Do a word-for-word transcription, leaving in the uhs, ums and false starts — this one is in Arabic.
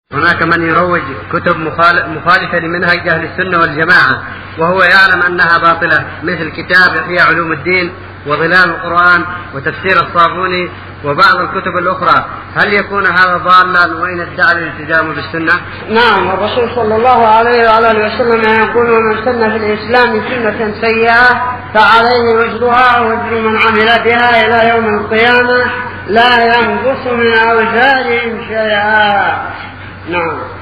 هناك من يروج كتب مخالفة لمنهج أهل السنة والجماعة وهو يعلم أنها باطلة، مثل كتاب إحياء علوم الدين وظلال القرآن وتفسير الصابوني وبعض الكتب الأخرى. هل يكون هذا ضالا وإن ادعى الالتزام بالسنة؟ نعم، الرسول صلى الله عليه وعلى آله وسلم يقول: من سن في الإسلام سنة سيئة فعليه وزرها ووزر من عمل بها إلى يوم القيامة لا ينقص من أوزارهم شيئا. نعم.